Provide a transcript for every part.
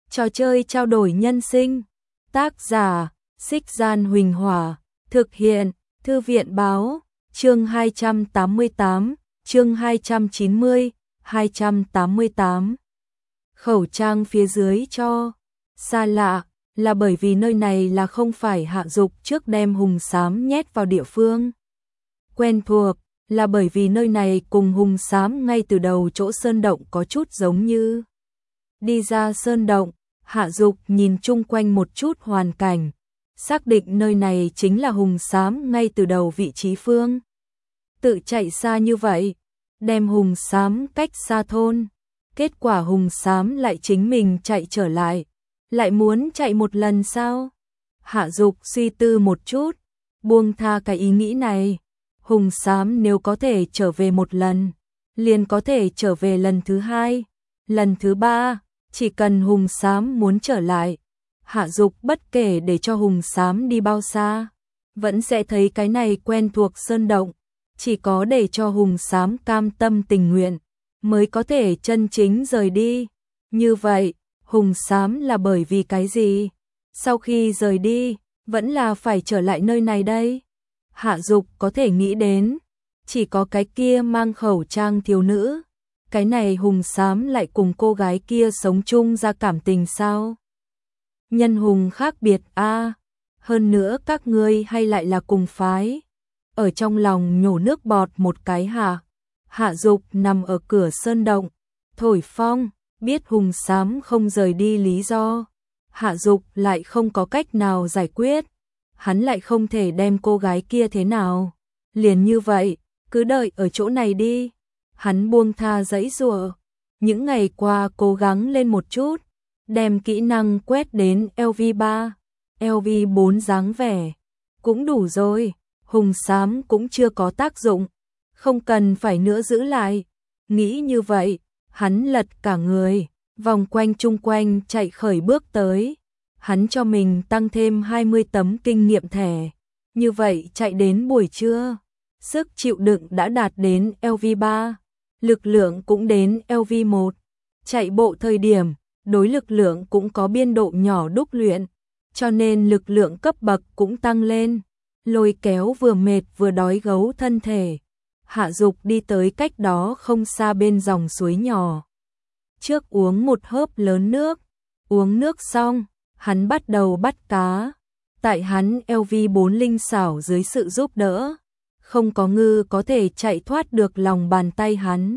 Trò chơi trao đổi nhân sinh. Tác giả: Xích Gian Huỳnh Hỏa. Thực hiện: Thư viện Báo. Chương 288, chương 290, 288. Khẩu trang phía dưới cho xa lạ, là bởi vì nơi này là không phải Hạ Dục trước đem hùng xám nhét vào địa phương quen thuộc, là bởi vì nơi này cùng hùng xám ngay từ đầu chỗ sơn động có chút giống như. Đi ra sơn động, Hạ Dục nhìn chung quanh một chút hoàn cảnh, xác định nơi này chính là hùng xám ngay từ đầu vị trí phương. Tự chạy xa như vậy, đem hùng xám cách xa thôn, kết quả hùng xám lại chính mình chạy trở lại muốn chạy một lần sao? Hạ Dục suy tư một chút, buông tha cái ý nghĩ này. Hùng xám nếu có thể trở về một lần, liền có thể trở về lần thứ hai, lần thứ ba, chỉ cần hùng xám muốn trở lại. Hạ Dục bất kể để cho hùng xám đi bao xa, vẫn sẽ thấy cái này quen thuộc sơn động, chỉ có để cho hùng xám cam tâm tình nguyện, mới có thể chân chính rời đi. Như vậy, hùng xám là bởi vì cái gì? Sau khi rời đi, vẫn là phải trở lại nơi này đây. Hạ Dục có thể nghĩ đến, chỉ có cái kia mang khẩu trang thiếu nữ. Cái này hùng xám lại cùng cô gái kia sống chung ra cảm tình sao? Nhân hùng khác biệt a, hơn nữa các ngươi hay lại là cùng phái. Ở trong lòng nhổ nước bọt một cái Hạ Dục nằm ở cửa sơn động, thổi phong, biết hùng xám không rời đi lý do. Hạ Dục lại không có cách nào giải quyết, hắn lại không thể đem cô gái kia thế nào. Liền như vậy, cứ đợi ở chỗ này đi. Hắn buông tha giãy giụa, những ngày qua cố gắng lên một chút, đem kỹ năng quét đến LV3, LV4 dáng vẻ, cũng đủ rồi. Hùng xám cũng chưa có tác dụng, không cần phải nữa giữ lại. Nghĩ như vậy, hắn lật cả người, vòng quanh chung quanh chạy khởi bước tới. Hắn cho mình tăng thêm 20 tấm kinh nghiệm thẻ. Như vậy chạy đến buổi trưa, sức chịu đựng đã đạt đến LV3, lực lượng cũng đến LV1. Chạy bộ thời điểm, đối lực lượng cũng có biên độ nhỏ đúc luyện, cho nên lực lượng cấp bậc cũng tăng lên. Lôi kéo vừa mệt vừa đói gấu thân thể, Hạ Dục đi tới cách đó không xa bên dòng suối nhỏ. Trước uống một hớp lớn nước, uống nước xong, hắn bắt đầu bắt cá. Tại hắn LV4 linh xảo dưới sự giúp đỡ, không có ngư có thể chạy thoát được lòng bàn tay hắn.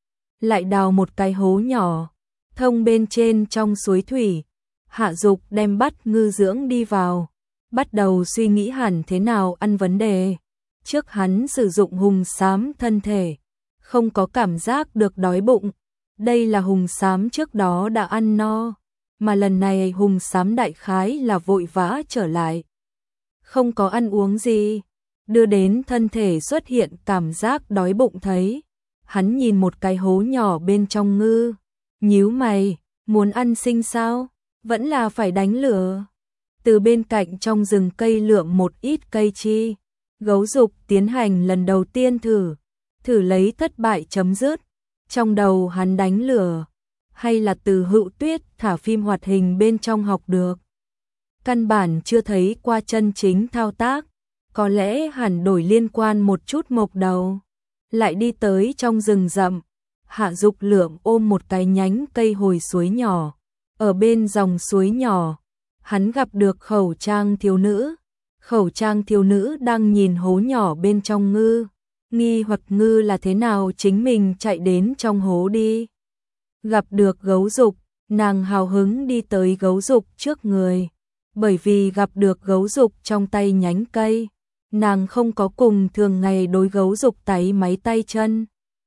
Lại đào một cái hố nhỏ, thông bên trên trong suối thủy. Hạ Dục đem bắt ngư dưỡng đi vào, bắt đầu suy nghĩ hẳn thế nào ăn vấn đề. Trước hắn sử dụng hùng xám thân thể, không có cảm giác được đói bụng. Đây là hùng xám trước đó đã ăn no, mà lần này hùng xám đại khái là vội vã trở lại, không có ăn uống gì, đưa đến thân thể xuất hiện cảm giác đói bụng. Thấy hắn nhìn một cái hố nhỏ bên trong ngư, nhíu mày, muốn ăn sinh sao, vẫn là phải đánh lửa. Từ bên cạnh trong rừng cây lượm một ít cây chi, Gấu Dục tiến hành lần đầu tiên thử lấy thất bại chấm dứt. Trong đầu hắn đánh lửa, hay là từ Hữu Tuyết thả phim hoạt hình bên trong học được. Căn bản chưa thấy qua chân chính thao tác, có lẽ hẳn đổi liên quan một chút mộc đầu. Lại đi tới trong rừng rậm, Hạ Dục lượm ôm một cái nhánh cây hồi suối nhỏ. Ở bên dòng suối nhỏ, hắn gặp được khẩu trang thiếu nữ. Khẩu trang thiếu nữ đang nhìn hố nhỏ bên trong ngư, nghi hoặc ngư là thế nào chính mình chạy đến trong hố đi. Gặp được Gấu Dục, nàng hào hứng đi tới Gấu Dục trước người. Bởi vì gặp được Gấu Dục trong tay nhánh cây, nàng không có cùng thường ngày đối Gấu Dục táy máy tay chân,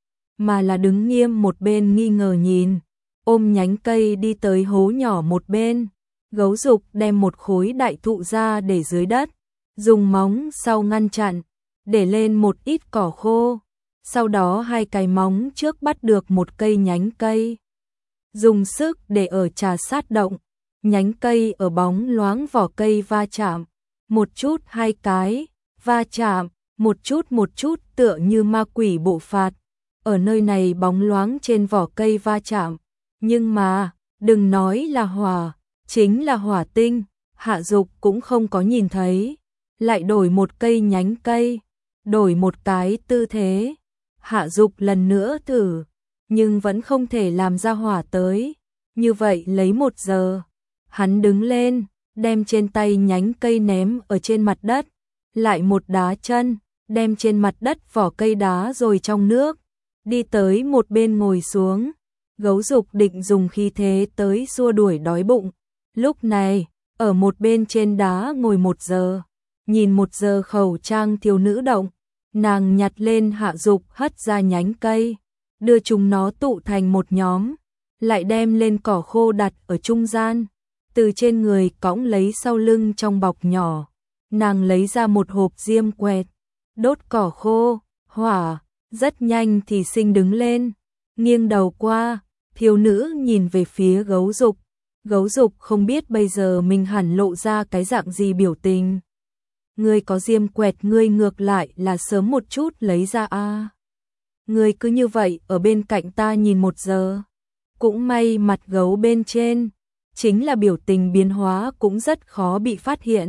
mà là đứng nghiêm một bên nghi ngờ nhìn, ôm nhánh cây đi tới hố nhỏ một bên. Gấu Dục đem một khối đại thụ ra để dưới đất, dùng móng sau ngăn chặn, để lên một ít cỏ khô. Sau đó hai cái móng trước bắt được một cây nhánh cây, dùng sức để ở trà sát động. Nhánh cây ở bóng loáng vỏ cây va chạm, một chút hai cái, va chạm, một chút tựa như ma quỷ bộ phạt. Ở nơi này bóng loáng trên vỏ cây va chạm, nhưng mà Đừng nói là hỏa, chính là hỏa tinh, Hạ Dục cũng không có nhìn thấy. Lại đổi một cây nhánh cây, đổi một cái tư thế. Hạ Dục lần nữa thử, nhưng vẫn không thể làm ra hỏa tới. Như vậy lấy 1 giờ, hắn đứng lên, đem trên tay nhánh cây ném ở trên mặt đất, lại một đá chân, đem trên mặt đất vỏ cây đá rồi trong nước, đi tới một bên ngồi xuống. Gấu Dục định dùng khí thế tới xua đuổi đói bụng. Lúc này, ở một bên trên đá ngồi 1 giờ, nhìn 1 giờ khẩu trang thiếu nữ động, nàng nhặt lên Hạ Dục hất ra nhánh cây, đưa chúng nó tụ thành một nhóm, lại đem lên cỏ khô đặt ở trung gian, từ trên người cõng lấy sau lưng trong bọc nhỏ, nàng lấy ra một hộp diêm quẹt, đốt cỏ khô, hỏa, rất nhanh thì sinh đứng lên, nghiêng đầu qua, thiếu nữ nhìn về phía Gấu Dục. Gấu Dục không biết bây giờ mình hẳn lộ ra cái dạng gì biểu tình. Ngươi có diêm quẹt, ngươi ngược lại là sớm một chút lấy ra a. Ngươi cứ như vậy ở bên cạnh ta nhìn 1 giờ. Cũng may mặt gấu bên trên, chính là biểu tình biến hóa cũng rất khó bị phát hiện.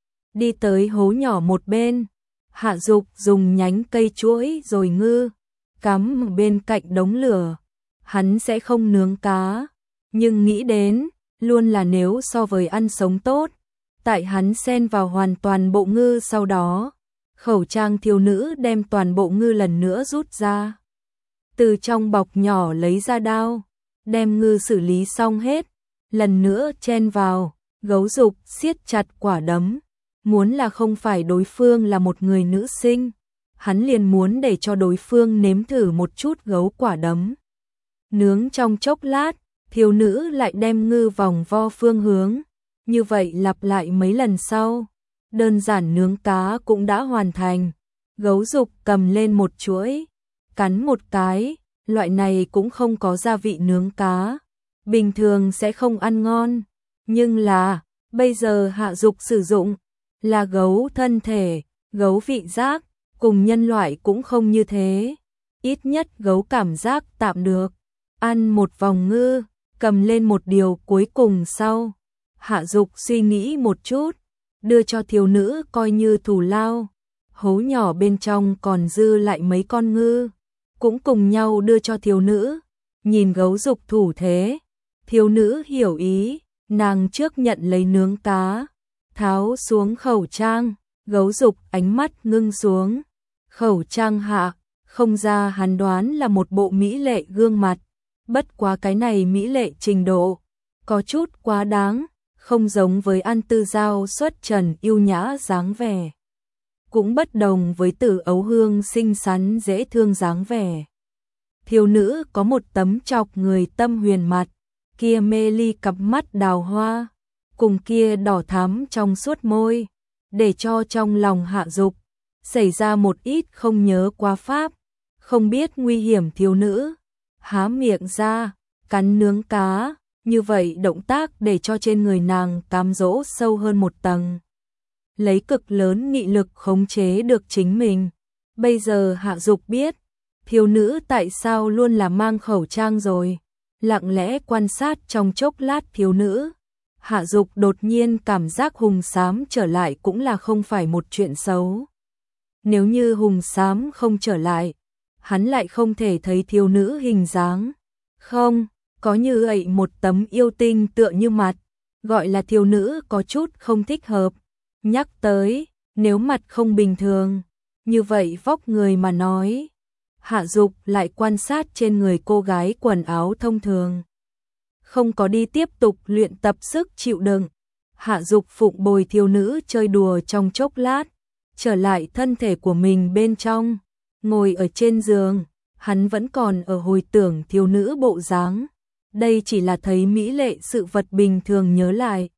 Đi tới hố nhỏ một bên, Hạ Dục dùng nhánh cây chuỗi rồi ngư, cắm bên cạnh đống lửa. Hắn sẽ không nướng cá, nhưng nghĩ đến, luôn là nếu so với ăn sống tốt. Tại hắn xen vào hoàn toàn bộ ngư sau đó, khẩu trang thiếu nữ đem toàn bộ ngư lần nữa rút ra. Từ trong bọc nhỏ lấy ra đao, đem ngư xử lý xong hết, lần nữa chen vào, Gấu Dục siết chặt quả đấm. Muốn là không phải đối phương là một người nữ sinh, hắn liền muốn để cho đối phương nếm thử một chút gấu quả đấm. Nướng trong chốc lát, thiếu nữ lại đem ngư vòng vo phương hướng. Như vậy lặp lại mấy lần sau, đơn giản nướng cá cũng đã hoàn thành. Gấu Dục cầm lên một chuỗi, cắn một cái, loại này cũng không có gia vị nướng cá, bình thường sẽ không ăn ngon, nhưng là bây giờ Hạ Dục sử dụng là gấu thân thể, gấu vị giác, cùng nhân loại cũng không như thế, ít nhất gấu cảm giác tạm được. Ăn một vòng ngư, cầm lên một điều cuối cùng sau. Hạ Dục suy nghĩ một chút, đưa cho thiếu nữ coi như thù lao. Hố nhỏ bên trong còn dư lại mấy con ngư, cũng cùng nhau đưa cho thiếu nữ. Nhìn Gấu Dục thủ thế, thiếu nữ hiểu ý, nàng trước nhận lấy nướng cá, tháo xuống khẩu trang. Gấu Dục ánh mắt ngưng xuống, khẩu trang hạ, không ra hắn đoán là một bộ mỹ lệ gương mặt. Bất quá cái này mỹ lệ trình độ, có chút quá đáng, không giống với An Tư Giao xuất trần yêu nhã dáng vẻ. Cũng bất đồng với Tử Ấu Hương xinh xắn dễ thương dáng vẻ. Thiếu nữ có một tấm chọc người tâm huyền mặt, kia mê ly cặp mắt đào hoa, cùng kia đỏ thắm trong suốt môi, để cho trong lòng Hạ Dục xảy ra một ít không nhớ qua pháp, không biết nguy hiểm. Thiếu nữ há miệng ra, cắn nướng cá, như vậy động tác để cho trên người nàng cám dỗ sâu hơn một tầng. Lấy cực lớn nghị lực khống chế được chính mình. Bây giờ Hạ Dục biết, thiếu nữ tại sao luôn là mang khẩu trang rồi. Lặng lẽ quan sát trong chốc lát thiếu nữ, Hạ Dục đột nhiên cảm giác Hùng Xám trở lại cũng là không phải một chuyện xấu. Nếu như Hùng Xám không trở lại, hắn lại không thể thấy thiếu nữ hình dáng. Không, có như vậy một tấm yêu tinh tựa như mặt, gọi là thiếu nữ có chút không thích hợp. Nhắc tới, nếu mặt không bình thường, như vậy vóc người mà nói. Hạ Dục lại quan sát trên người cô gái quần áo thông thường, không có đi tiếp tục luyện tập sức chịu đựng. Hạ Dục phụng bồi thiếu nữ chơi đùa trong chốc lát, trở lại thân thể của mình bên trong, ngồi ở trên giường, hắn vẫn còn ở hồi tưởng thiếu nữ bộ dáng. Đây chỉ là thấy mỹ lệ sự vật bình thường nhớ lại.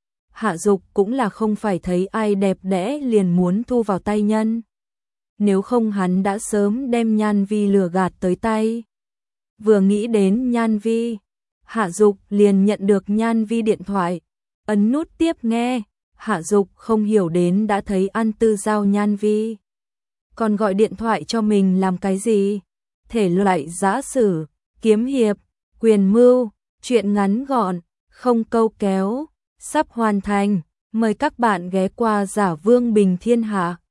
Hạ Dục cũng là không phải thấy ai đẹp đẽ liền muốn thu vào tay nhân. Nếu không hắn đã sớm đem Nhan Vi lừa gạt tới tay. Vừa nghĩ đến Nhan Vi, Hạ Dục liền nhận được Nhan Vi điện thoại, ấn nút tiếp nghe. Hạ Dục không hiểu đến đã thấy An Tư Giao Nhan Vi, còn gọi điện thoại cho mình làm cái gì? Thể loại giã sử, kiếm hiệp, quyền mưu, Chuyện ngắn gọn, không câu kéo, sắp hoàn thành. Mời các bạn ghé qua Giả Vương Bình Thiên Hạ.